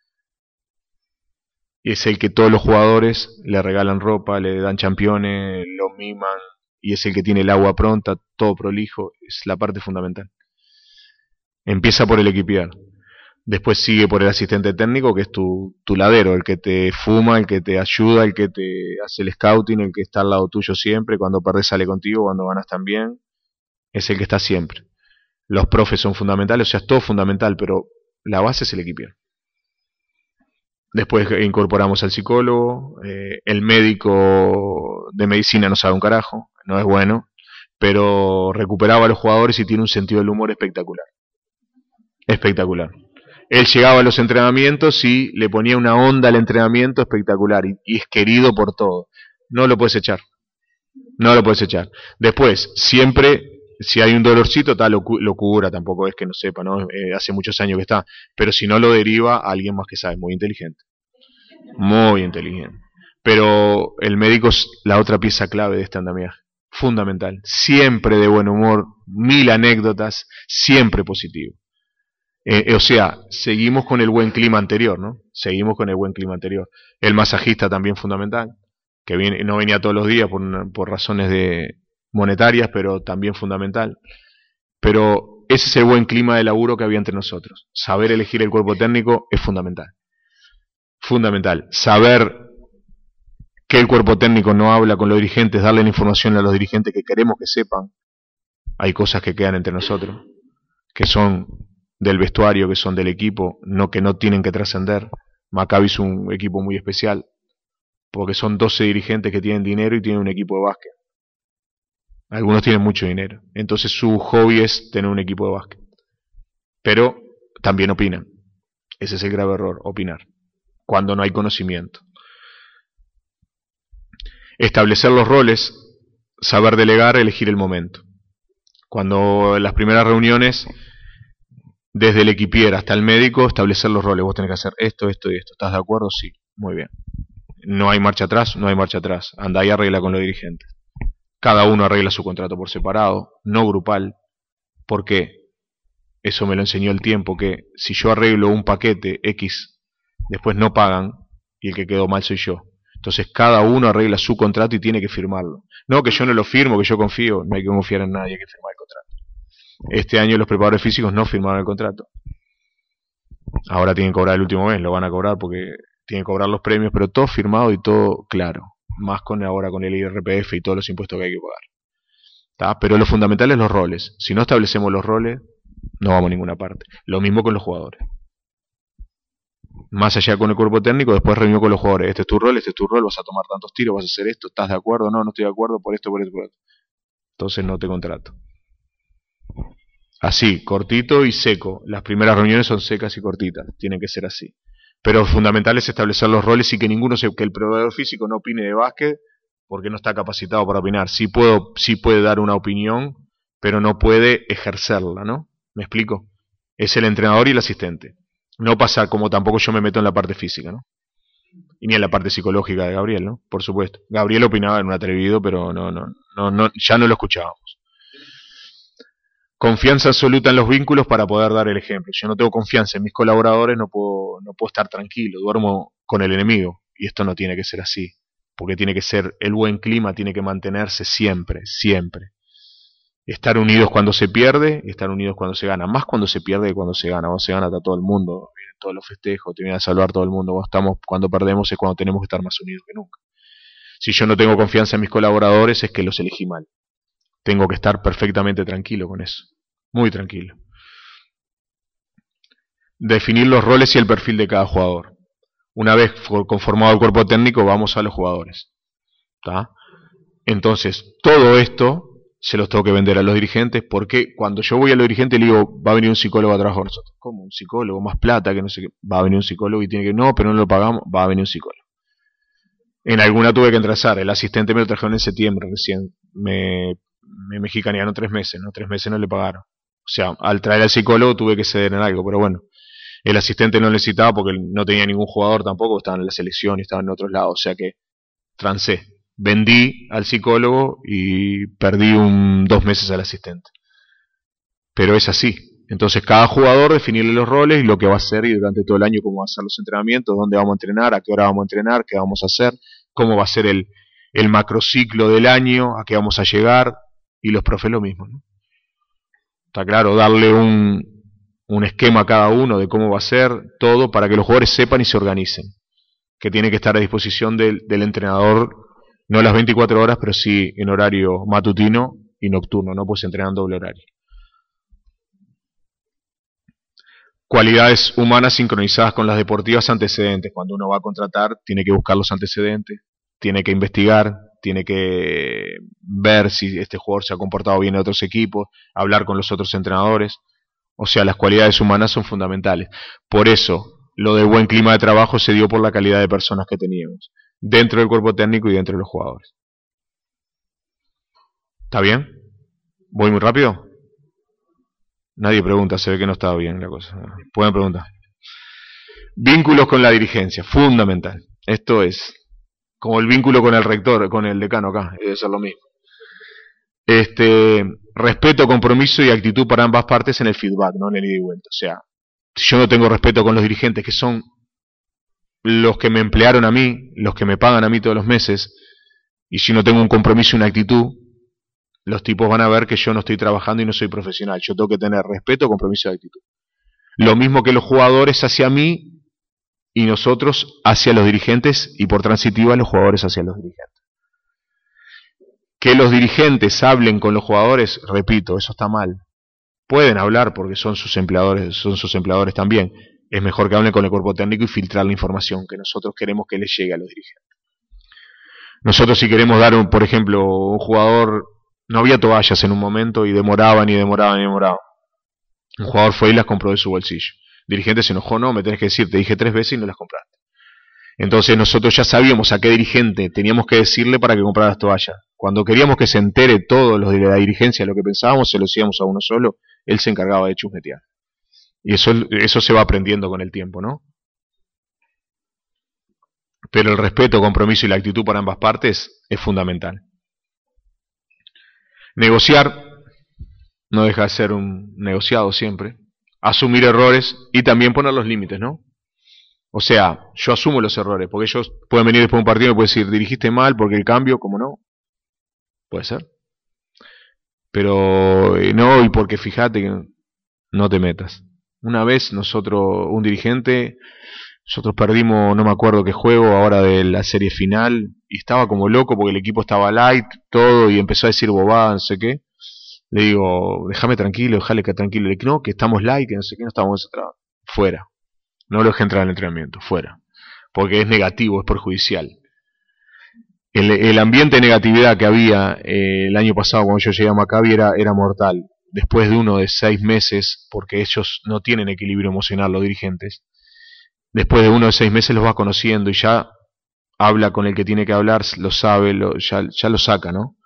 Y es el que todos los jugadores le regalan ropa, le dan championes, lo miman, y es el que tiene el agua pronta, todo prolijo, es la parte fundamental. Empieza por el equipier. Después sigue por el asistente técnico, que es tu ladero, el que te fuma, el que te ayuda, el que te hace el scouting, el que está al lado tuyo siempre, cuando perdés sale contigo, cuando ganas también, es el que está siempre. Los profes son fundamentales, o sea, es todo fundamental, pero la base es el equipier. Después incorporamos al psicólogo, el médico de medicina no sabe un carajo, no es bueno, pero recuperaba a los jugadores y tiene un sentido del humor espectacular. Espectacular. Él llegaba a los entrenamientos y le ponía una onda al entrenamiento espectacular y es querido por todo. No lo puedes echar. No lo puedes echar. Después, siempre, si hay un dolorcito, tal, lo cura, tampoco es que no sepa, ¿no? Hace muchos años que está. Pero si no, lo deriva a alguien más que sabe, muy inteligente. Muy inteligente. Pero el médico es la otra pieza clave de este andamiaje. Fundamental. Siempre de buen humor, 1000 anécdotas, siempre positivo. O sea, seguimos con el buen clima anterior, ¿no? Seguimos con el buen clima anterior. El masajista también fundamental, que no venía todos los días por razones monetarias, pero también fundamental. Pero ese es el buen clima de laburo que había entre nosotros. Saber elegir el cuerpo técnico es fundamental. Fundamental. Saber que el cuerpo técnico no habla con los dirigentes, darle la información a los dirigentes que queremos que sepan. Hay cosas que quedan entre nosotros, que son del vestuario, que son del equipo, que no tienen que trascender. Maccabi es un equipo muy especial, porque son 12 dirigentes que tienen dinero y tienen un equipo de básquet. Algunos tienen mucho dinero, entonces su hobby es tener un equipo de básquet. Pero también opinan. Ese es el grave error, opinar, cuando no hay conocimiento. Establecer los roles, saber delegar, elegir el momento. Cuando las primeras reuniones, desde el equipier hasta el médico, establecer los roles. Vos tenés que hacer esto, esto y esto. ¿Estás de acuerdo? Sí. Muy bien. No hay marcha atrás, no hay marcha atrás. Andá y arregla con los dirigentes. Cada uno arregla su contrato por separado, no grupal. ¿Por qué? Eso me lo enseñó el tiempo, que si yo arreglo un paquete X, después no pagan y el que quedó mal soy yo. Entonces cada uno arregla su contrato y tiene que firmarlo. No que yo no lo firmo, que yo confío. No hay que confiar en nadie, hay que firmar el contrato. Este año los preparadores físicos no firmaron el contrato. Ahora tienen que cobrar el último mes, lo van a cobrar porque tienen que cobrar los premios, pero todo firmado y todo claro. Más ahora con el IRPF y todos los impuestos que hay que pagar. ¿Tá? Pero lo fundamental es los roles. Si no establecemos los roles, no vamos a ninguna parte. Lo mismo con los jugadores. Más allá con el cuerpo técnico, después reunió con los jugadores. Este es tu rol, vas a tomar tantos tiros, vas a hacer esto, ¿estás de acuerdo? No, no estoy de acuerdo por esto, por esto, por esto. Entonces no te contrato. Así, cortito y seco. Las primeras reuniones son secas y cortitas, tienen que ser así. Pero lo fundamental es establecer los roles y que que el proveedor físico no opine de básquet porque no está capacitado para opinar. Sí puede dar una opinión, pero no puede ejercerla, ¿no? ¿Me explico? Es el entrenador y el asistente. No pasar como tampoco yo me meto en la parte física, ¿no? Y ni en la parte psicológica de Gabriel, ¿no? Por supuesto. Gabriel opinaba en un atrevido, pero ya no lo escuchábamos. Confianza absoluta en los vínculos para poder dar el ejemplo. Si yo no tengo confianza en mis colaboradores, no puedo estar tranquilo, duermo con el enemigo. Y esto no tiene que ser así, porque tiene que ser el buen clima, tiene que mantenerse siempre, siempre. Estar unidos cuando se pierde, estar unidos cuando se gana. Más cuando se pierde que cuando se gana. Cuando se gana está todo el mundo, vienen todos los festejos, te vienen a saludar todo el mundo. Cuando perdemos es cuando tenemos que estar más unidos que nunca. Si yo no tengo confianza en mis colaboradores es que los elegí mal. Tengo que estar perfectamente tranquilo con eso. Muy tranquilo. Definir los roles y el perfil de cada jugador. Una vez conformado el cuerpo técnico, vamos a los jugadores. ¿Tá? Entonces, todo esto se los tengo que vender a los dirigentes, porque cuando yo voy a los dirigentes le digo, va a venir un psicólogo a trabajar con nosotros. ¿Cómo? ¿Un psicólogo? Más plata, que no sé qué. Va a venir un psicólogo y tiene que, no, pero no lo pagamos, va a venir un psicólogo. En alguna tuve que entrazar, el asistente me lo trajeron en septiembre recién. Me mexicanearon 3 meses, ¿no? 3 meses no le pagaron. O sea, al traer al psicólogo tuve que ceder en algo, pero bueno, el asistente no necesitaba porque no tenía ningún jugador tampoco, estaba en la selección y estaba en otros lados, o sea que trancé. Vendí al psicólogo y perdí 2 meses al asistente. Pero es así. Entonces cada jugador definirle los roles y lo que va a hacer y durante todo el año cómo va a ser los entrenamientos, dónde vamos a entrenar, a qué hora vamos a entrenar, qué vamos a hacer, cómo va a ser el macrociclo del año, a qué vamos a llegar, y los profes lo mismo, ¿no? Está claro, darle un esquema a cada uno de cómo va a ser todo para que los jugadores sepan y se organicen. Que tiene que estar a disposición del entrenador, no las 24 horas, pero sí en horario matutino y nocturno, no pues entrenan doble horario. Cualidades humanas sincronizadas con las deportivas antecedentes. Cuando uno va a contratar, tiene que buscar los antecedentes, tiene que investigar, tiene que ver si este jugador se ha comportado bien en otros equipos, hablar con los otros entrenadores. O sea, las cualidades humanas son fundamentales. Por eso, lo del buen clima de trabajo se dio por la calidad de personas que teníamos, dentro del cuerpo técnico y dentro de los jugadores. ¿Está bien? ¿Voy muy rápido? Nadie pregunta, se ve que no estaba bien la cosa. Pueden preguntar. Vínculos con la dirigencia, fundamental. Esto es como el vínculo con el rector, con el decano acá, debe ser lo mismo. Respeto, compromiso y actitud para ambas partes en el feedback, no en el ida y vuelta. O sea, si yo no tengo respeto con los dirigentes, que son los que me emplearon a mí, los que me pagan a mí todos los meses, y si no tengo un compromiso y una actitud, los tipos van a ver que yo no estoy trabajando y no soy profesional. Yo tengo que tener respeto, compromiso y actitud. Lo mismo que los jugadores hacia mí y nosotros hacia los dirigentes y por transitiva los jugadores hacia los dirigentes. Que los dirigentes hablen con los jugadores, repito, eso está mal. Pueden hablar porque son sus empleadores también. Es mejor que hablen con el cuerpo técnico y filtrar la información que nosotros queremos que les llegue a los dirigentes. Nosotros si queremos dar, por ejemplo, un jugador, no había toallas en un momento y demoraban. Un jugador fue y las compró de su bolsillo. El dirigente se enojó, no, me tenés que decir, te dije 3 veces y no las compraste. Entonces nosotros ya sabíamos a qué dirigente teníamos que decirle para que comprara las toallas. Cuando queríamos que se entere todos los de la dirigencia lo que pensábamos, se lo hacíamos a uno solo, él se encargaba de chusmetear. Y eso se va aprendiendo con el tiempo, ¿no? Pero el respeto, compromiso y la actitud para ambas partes es fundamental. Negociar no deja de ser un negociado siempre. Asumir errores y también poner los límites, ¿no? O sea, yo asumo los errores, porque ellos pueden venir después de un partido y me pueden decir, dirigiste mal porque el cambio, ¿cómo no? Puede ser. Pero no, y porque fíjate que no te metas. Una vez un dirigente, nosotros perdimos, no me acuerdo qué juego, ahora de la serie final, y estaba como loco porque el equipo estaba light, todo, y empezó a decir bobada, no sé qué. Le digo, déjame tranquilo, déjale que tranquilo. Le digo, no, que estamos light, que no sé qué, no estamos atrás. Fuera. No lo dejé entrar al entrenamiento, fuera. Porque es negativo, es perjudicial. El ambiente de negatividad que había el año pasado cuando yo llegué a Maccabi era mortal. Después de uno de 6 meses, porque ellos no tienen equilibrio emocional, los dirigentes, después de uno de 6 meses los va conociendo y ya habla con el que tiene que hablar, lo sabe, ya lo saca, ¿no?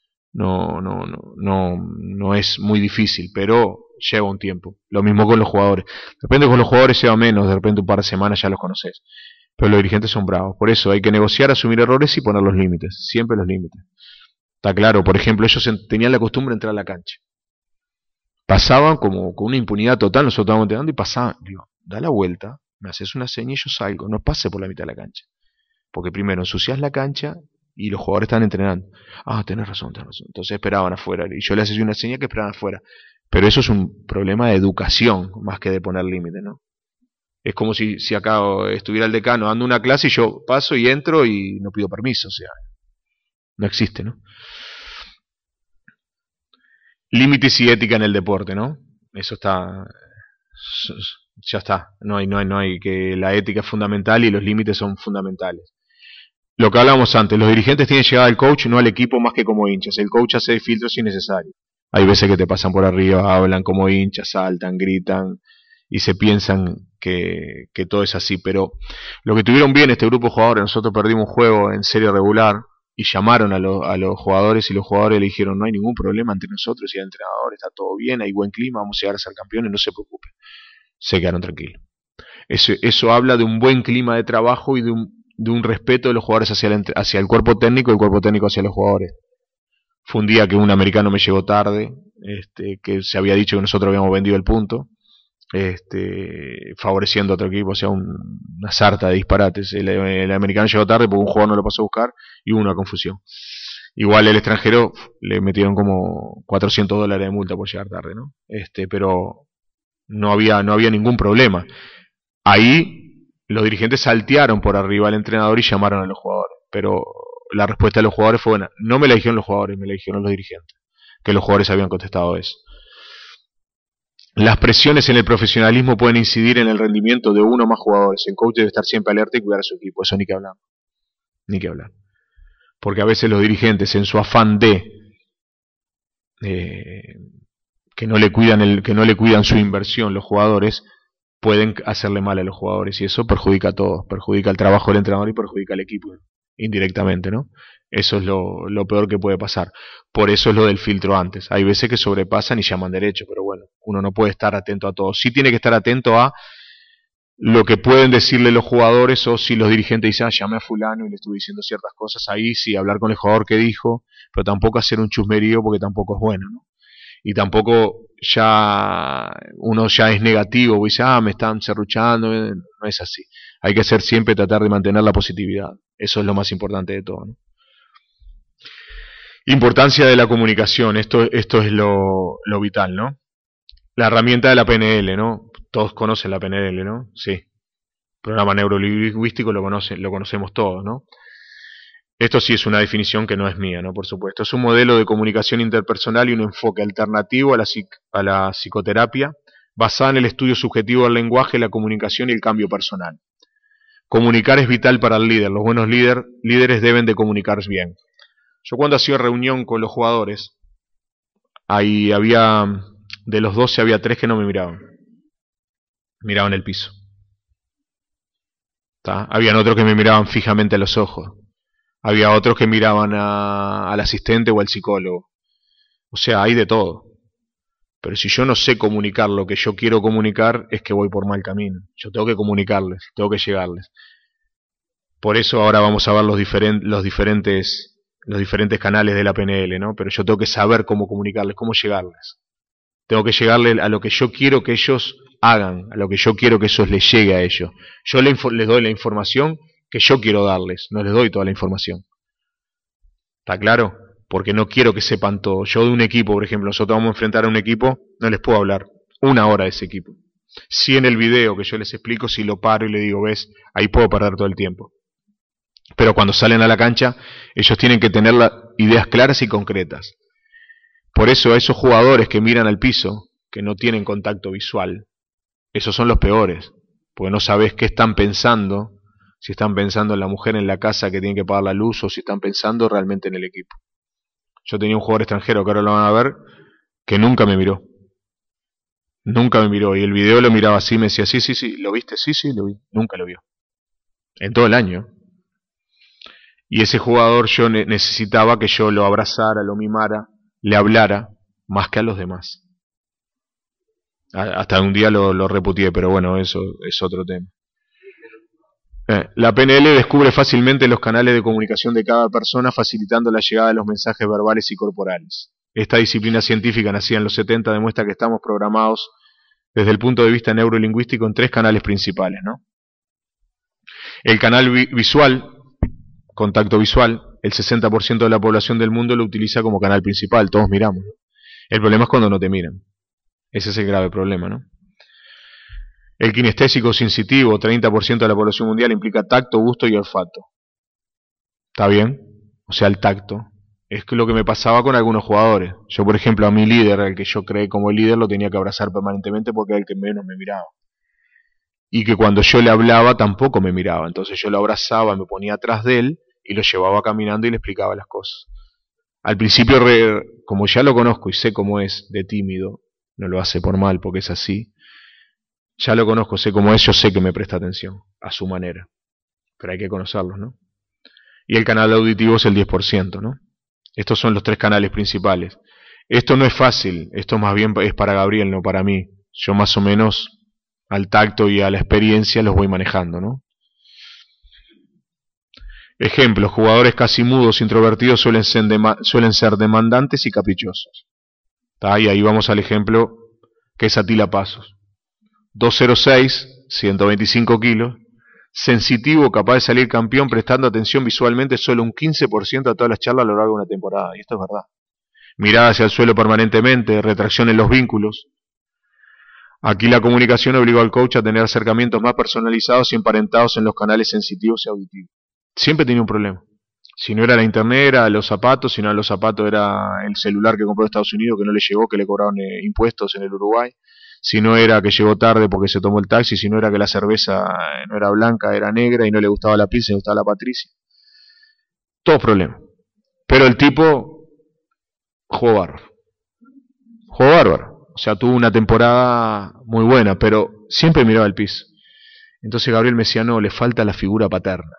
No es muy difícil, pero lleva un tiempo. Lo mismo con los jugadores. De repente con los jugadores lleva menos, de repente un par de semanas ya los conoces. Pero los dirigentes son bravos. Por eso hay que negociar, asumir errores y poner los límites. Siempre los límites. Está claro, por ejemplo, ellos tenían la costumbre de entrar a la cancha. Pasaban como con una impunidad total, nosotros estábamos entrenando y pasaban. Digo, da la vuelta, me haces una seña y yo salgo. No pase por la mitad de la cancha. Porque primero ensucias la cancha y los jugadores están entrenando. Ah, tenés razón. Entonces esperaban afuera. Y yo les hacía una señal que esperaban afuera. Pero eso es un problema de educación más que de poner límites, ¿no? Es como si acá estuviera el decano dando una clase y yo paso y entro y no pido permiso. O sea, no existe, ¿no? Límites y ética en el deporte, ¿no? Eso está... Ya está. No hay que la ética es fundamental y los límites son fundamentales. Lo que hablábamos antes, los dirigentes tienen llegada al coach, no al equipo más que como hinchas. El coach hace filtros innecesarios. Hay veces que te pasan por arriba, hablan como hinchas, saltan, gritan y se piensan que todo es así. Pero lo que tuvieron bien este grupo de jugadores, nosotros perdimos un juego en serie regular y llamaron a los jugadores y los jugadores le dijeron no hay ningún problema entre nosotros y el entrenador, está todo bien, hay buen clima, vamos a llegar a ser campeones, no se preocupen. Se quedaron tranquilos. Eso habla de un buen clima de trabajo y de un respeto de los jugadores hacia el cuerpo técnico y el cuerpo técnico hacia los jugadores. Fue un día que un americano me llegó tarde, que se había dicho que nosotros habíamos vendido el punto, favoreciendo a otro equipo, o sea, una sarta de disparates. El americano llegó tarde porque un jugador no lo pasó a buscar y hubo una confusión. Igual el extranjero le metieron como $400 de multa por llegar tarde, ¿no? Pero no había ningún problema. Ahí los dirigentes saltearon por arriba al entrenador y llamaron a los jugadores, pero la respuesta de los jugadores fue buena. No me la dijeron los jugadores, me la dijeron los dirigentes, que los jugadores habían contestado eso. Las presiones en el profesionalismo pueden incidir en el rendimiento de uno o más jugadores. El coach debe estar siempre alerta y cuidar a su equipo, eso ni que hablar. Ni que hablar. Porque a veces los dirigentes, en su afán de que no le cuidan su inversión los jugadores, pueden hacerle mal a los jugadores y eso perjudica a todos, perjudica el trabajo del entrenador y perjudica al equipo indirectamente, ¿no? Eso es lo peor que puede pasar. Por eso es lo del filtro antes. Hay veces que sobrepasan y llaman derecho, pero bueno, uno no puede estar atento a todo. Sí tiene que estar atento a lo que pueden decirle los jugadores, o si los dirigentes dicen, llamé a fulano y le estuve diciendo ciertas cosas, ahí sí, hablar con el jugador que dijo, pero tampoco hacer un chusmerío porque tampoco es bueno, ¿no? Y tampoco uno ya es negativo, y dice, me están serruchando, no es así. Hay que hacer siempre, tratar de mantener la positividad. Eso es lo más importante de todo, ¿no? Importancia de la comunicación, esto es lo vital, ¿no? La herramienta de la PNL, ¿no? Todos conocen la PNL, ¿no? Sí. Programa neurolingüístico lo conocemos todos, ¿no? Esto sí es una definición que no es mía, ¿no? Por supuesto. Es un modelo de comunicación interpersonal y un enfoque alternativo a la psicoterapia, basada en el estudio subjetivo del lenguaje, la comunicación y el cambio personal. Comunicar es vital para el líder. Los buenos líderes deben de comunicar bien. Yo cuando hacía reunión con los jugadores, ahí de los 12 había 3 que no me miraban. Miraban el piso. ¿Tá? Habían otros que me miraban fijamente a los ojos. Había otros que miraban al asistente o al psicólogo. O sea, hay de todo. Pero si yo no sé comunicar lo que yo quiero comunicar, es que voy por mal camino. Yo tengo que comunicarles, tengo que llegarles. Por eso ahora vamos a ver los diferentes canales de la PNL, ¿no? Pero yo tengo que saber cómo comunicarles, cómo llegarles. Tengo que llegarles a lo que yo quiero que ellos hagan, a lo que yo quiero que eso les llegue a ellos. Yo les doy la información que yo quiero darles, no les doy toda la información. ¿Está claro? Porque no quiero que sepan todo. Yo de un equipo, por ejemplo, nosotros vamos a enfrentar a un equipo, no les puedo hablar 1 hora de ese equipo. Si en el video que yo les explico, si lo paro y le digo, ves, ahí puedo perder todo el tiempo. Pero cuando salen a la cancha, ellos tienen que tener las ideas claras y concretas. Por eso a esos jugadores que miran al piso, que no tienen contacto visual, esos son los peores, porque no sabes qué están pensando, si están pensando en la mujer en la casa que tiene que pagar la luz o si están pensando realmente en el equipo. Yo tenía un jugador extranjero que ahora lo van a ver, que nunca me miró. Nunca me miró, y el video lo miraba así, me decía, sí, ¿lo viste? Sí, lo vi. Nunca lo vio. En todo el año. Y ese jugador yo necesitaba que yo lo abrazara, lo mimara, le hablara, más que a los demás. Hasta un día lo reputié, pero bueno, eso es otro tema. La PNL descubre fácilmente los canales de comunicación de cada persona, facilitando la llegada de los mensajes verbales y corporales. Esta disciplina científica, nacida en los 70, demuestra que estamos programados desde el punto de vista neurolingüístico en 3 canales principales, ¿no? El canal visual, contacto visual, el 60% de la población del mundo lo utiliza como canal principal, todos miramos, ¿no? El problema es cuando no te miran. Ese es el grave problema, ¿no? El kinestésico sensitivo, 30% de la población mundial, implica tacto, gusto y olfato. ¿Está bien? O sea, el tacto. Es lo que me pasaba con algunos jugadores. Yo, por ejemplo, a mi líder, al que yo creé como el líder, lo tenía que abrazar permanentemente porque era el que menos me miraba. Y que cuando yo le hablaba tampoco me miraba. Entonces yo lo abrazaba, me ponía atrás de él y lo llevaba caminando y le explicaba las cosas. Al principio, como ya lo conozco y sé cómo es de tímido, no lo hace por mal porque es así, ya lo conozco, sé cómo es, yo sé que me presta atención, a su manera. Pero hay que conocerlos, ¿no? Y el canal auditivo es el 10%, ¿no? Estos son los 3 canales principales. Esto no es fácil, esto más bien es para Gabriel, no para mí. Yo más o menos al tacto y a la experiencia los voy manejando, ¿no? Ejemplos, jugadores casi mudos, introvertidos, suelen ser demandantes y caprichosos. ¿Tá? Y ahí vamos al ejemplo que es Atila Pasos. 206, 125 kilos, sensitivo, capaz de salir campeón, prestando atención visualmente solo un 15% a todas las charlas a lo largo de una temporada. Y esto es verdad. Mirada hacia el suelo permanentemente, retracción en los vínculos. Aquí la comunicación obligó al coach a tener acercamientos más personalizados y emparentados en los canales sensitivos y auditivos. Siempre tenía un problema. Si no era la internet, era los zapatos, si no era los zapatos, era el celular que compró en Estados Unidos, que no le llegó, que le cobraron impuestos en el Uruguay. Si no era que llegó tarde porque se tomó el taxi, si no era que la cerveza no era blanca, era negra y no le gustaba la pizza, le gustaba la Patricia. Todo problema. Pero el tipo jugó bárbaro. Jugó bárbaro. O sea, tuvo una temporada muy buena, pero siempre miraba el piso. Entonces Gabriel me decía, no, le falta la figura paterna.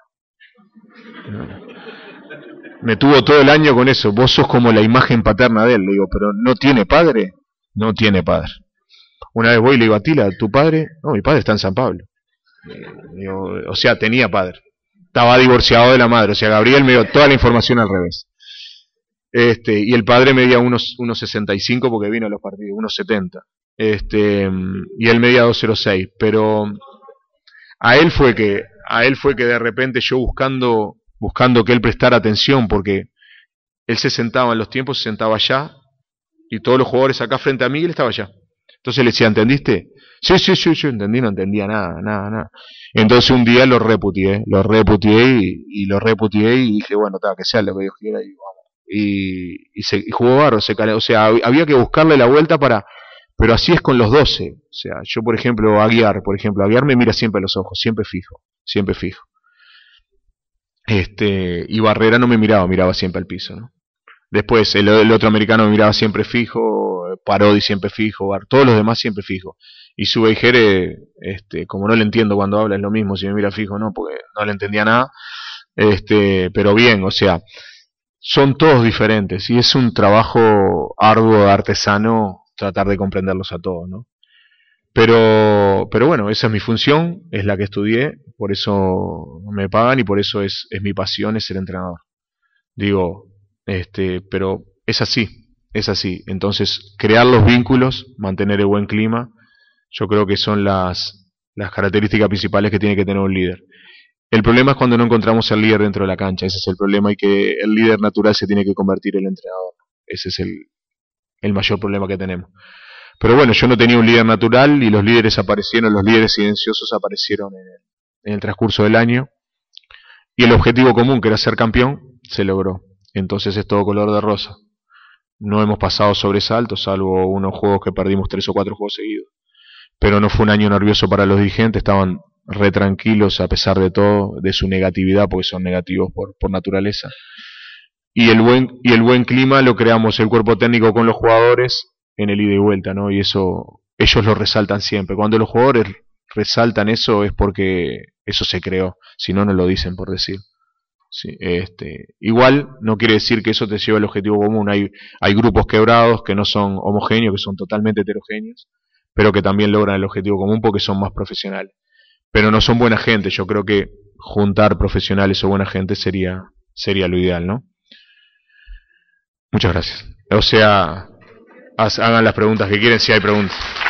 Me tuvo todo el año con eso. Vos sos como la imagen paterna de él. Le digo, pero ¿no tiene padre? No tiene padre. Una vez voy y le digo, Atila, ¿tu padre? No, mi padre está en San Pablo. Digo, o sea, tenía padre. Estaba divorciado de la madre. O sea, Gabriel me dio toda la información al revés. Y el padre medía unos 65 porque vino a los partidos, unos 70. Y él medía 206. Pero a él fue que de repente yo buscando que él prestara atención, porque él se sentaba en los tiempos, se sentaba allá, y todos los jugadores acá frente a mí, y él estaba allá. Entonces le decía, ¿entendiste? Sí, yo entendí, no entendía nada. Entonces un día lo reputié y dije, bueno, que sea lo que Dios quiera, y vamos. Y jugó barro, o sea, había que buscarle la vuelta pero así es con los 12. O sea, yo por ejemplo, Aguiar me mira siempre a los ojos, siempre fijo. Y Barrera no me miraba siempre al piso, ¿no? Después el otro americano me miraba siempre fijo, Parodi siempre fijo, todos los demás siempre fijo. Y Subeijer, como no le entiendo cuando habla, es lo mismo, si me mira fijo no, porque no le entendía nada. Pero bien, o sea, son todos diferentes y es un trabajo arduo, artesano, tratar de comprenderlos a todos, ¿no? Pero bueno, esa es mi función, es la que estudié, por eso me pagan y por eso es mi pasión, es ser entrenador. Digo, pero es así. Entonces, crear los vínculos, mantener el buen clima, yo creo que son las características principales que tiene que tener un líder. El problema es cuando no encontramos al líder dentro de la cancha, ese es el problema, y que el líder natural se tiene que convertir en el entrenador. Ese es el mayor problema que tenemos. Pero bueno, yo no tenía un líder natural y los líderes aparecieron, los líderes silenciosos aparecieron en el transcurso del año. Y el objetivo común, que era ser campeón, se logró. Entonces es todo color de rosa. No hemos pasado sobresaltos, salvo unos juegos que perdimos 3 o 4 juegos seguidos. Pero no fue un año nervioso para los dirigentes, estaban re tranquilos a pesar de todo, de su negatividad, porque son negativos por naturaleza. Y el buen clima lo creamos el cuerpo técnico con los jugadores en el ida y vuelta, ¿no? Y eso ellos lo resaltan siempre. Cuando los jugadores resaltan eso es porque eso se creó, si no, no lo dicen por decir. Sí, igual no quiere decir que eso te lleve al objetivo común. Hay grupos quebrados que no son homogéneos, que son totalmente heterogéneos, pero que también logran el objetivo común porque son más profesionales. Pero no son buena gente. Yo creo que juntar profesionales o buena gente sería lo ideal, ¿no? Muchas gracias. O sea, hagan las preguntas que quieren si hay preguntas.